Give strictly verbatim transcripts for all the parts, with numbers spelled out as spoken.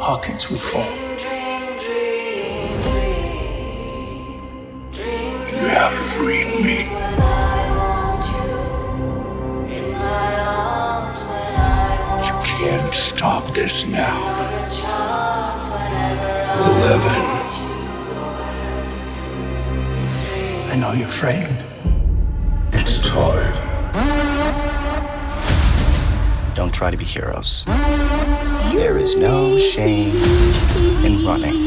pockets will fall. You have freed me. You can't stop this now. Eleven. I know you're frightened. It's time. Don't try to be heroes. There is no shame in running.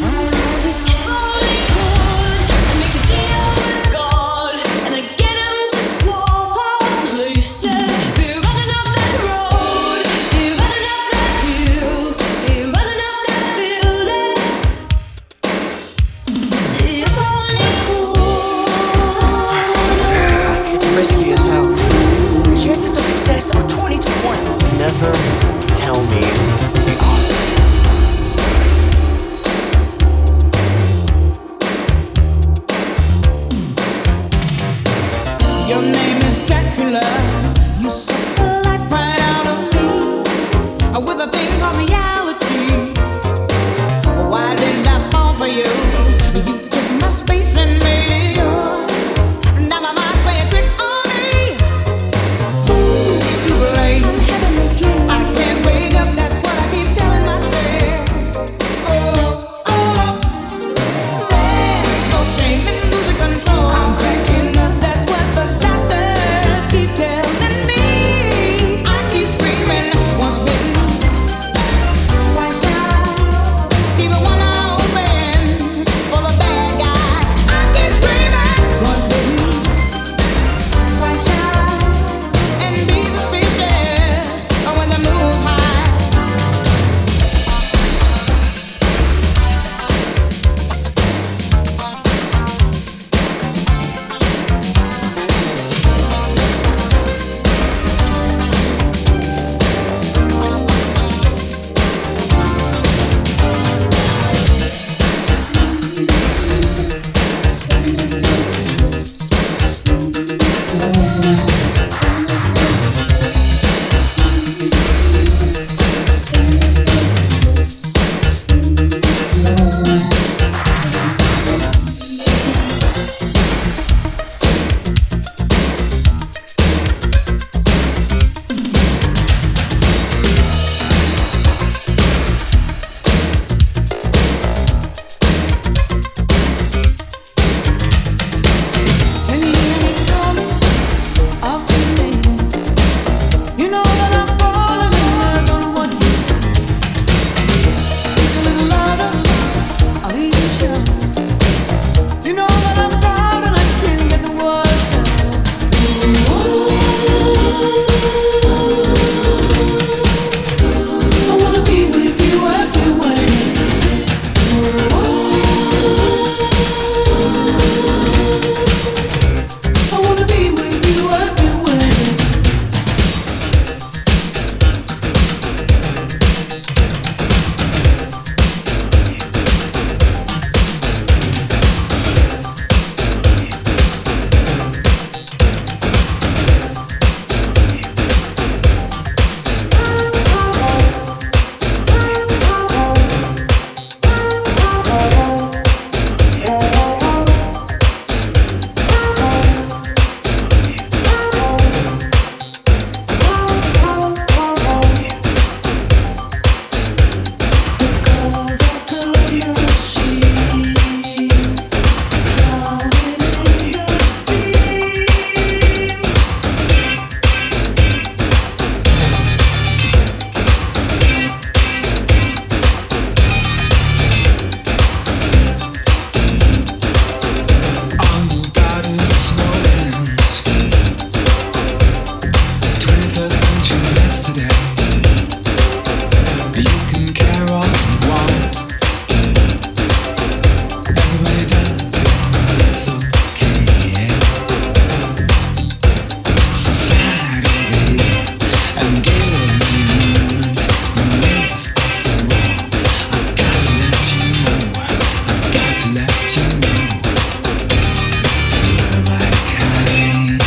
Risky as hell. Chances of success are twenty to one. Never tell me the odds. Your name is Dracula. You suck the life right out of me with a thing called reality. Why did I fall for you? You took my space and made it yours. Now my mind's playing tricks on me. It's too late. I can't wake up. That's what I keep telling myself. Oh, oh, there's no shame in losing control. I'm cracking up. That's what the doctors keep telling me. I keep screaming. Once bitten, twice shy. Even one eye open for the bad guy. I keep screaming. Once bitten, twice shy. And be suspicious when the moon's high. And you ain't coming off the name. You know that I'm falling in love on what you say. Speak a little louder, I'll even show. You know that I'm proud and I can't get the words out. I wanna be with you everywhere. I wanna be with you everywhere. All you got is a small hand. twenty-first century's yesterday. You can care all you want. Everybody does it. It's okay, yeah. So slide over here and give me a moment. Your lips are so raw. I've got to let you know. I've got to let you know. You're my kind.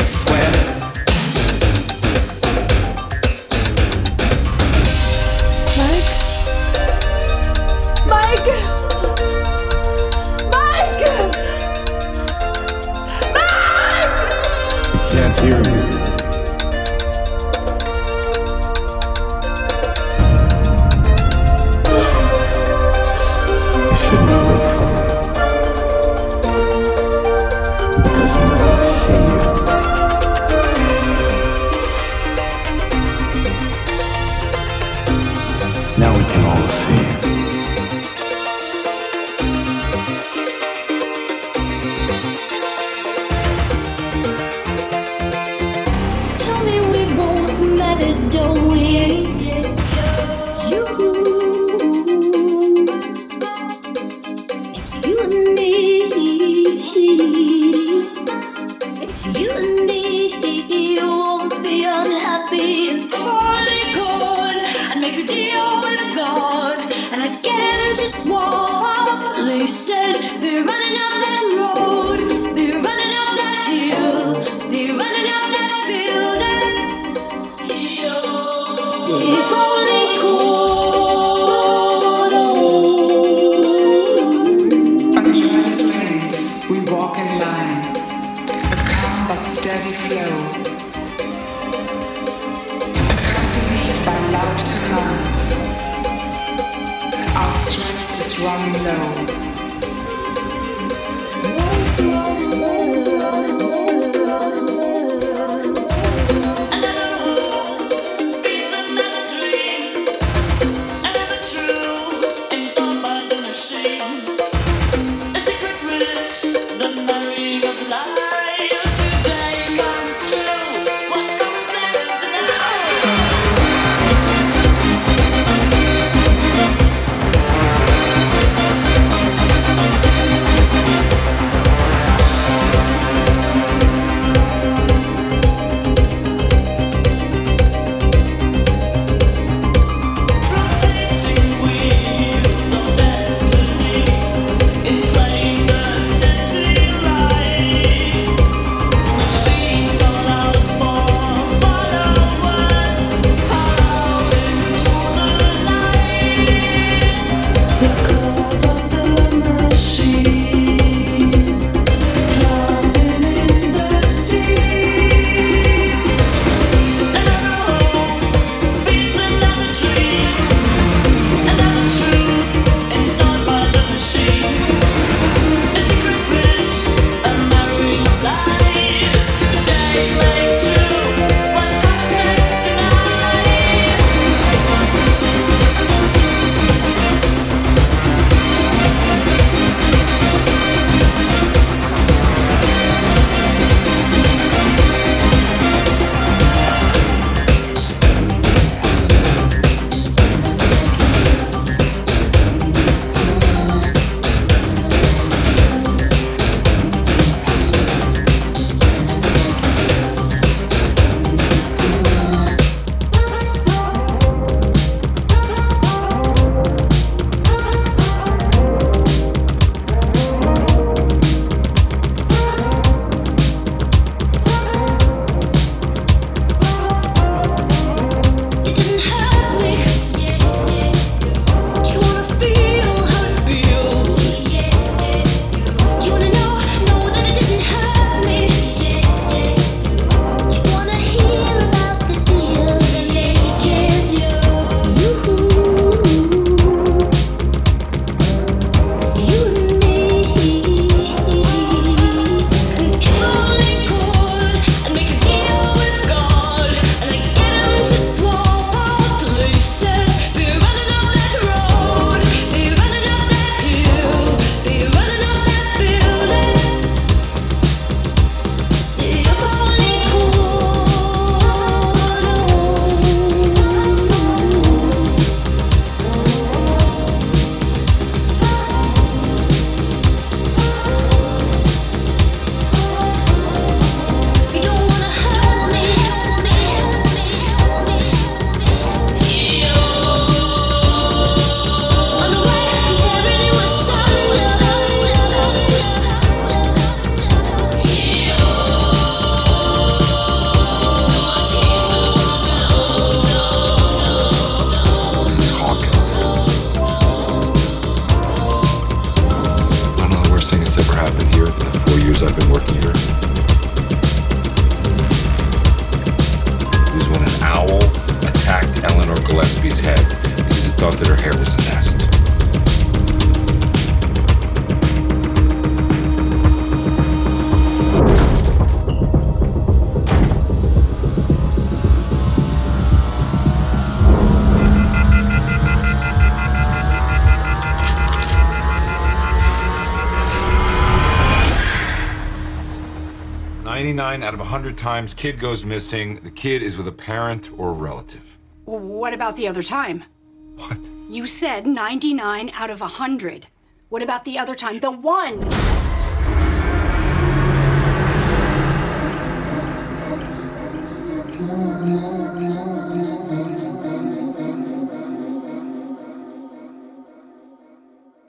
Tonight Gillespie's head because it thought that her hair was a nest. ninety-nine out of one hundred times, kid goes missing. The kid is with a parent or a relative. What about the other time? What? You said ninety-nine out of one hundred. What about the other time? The one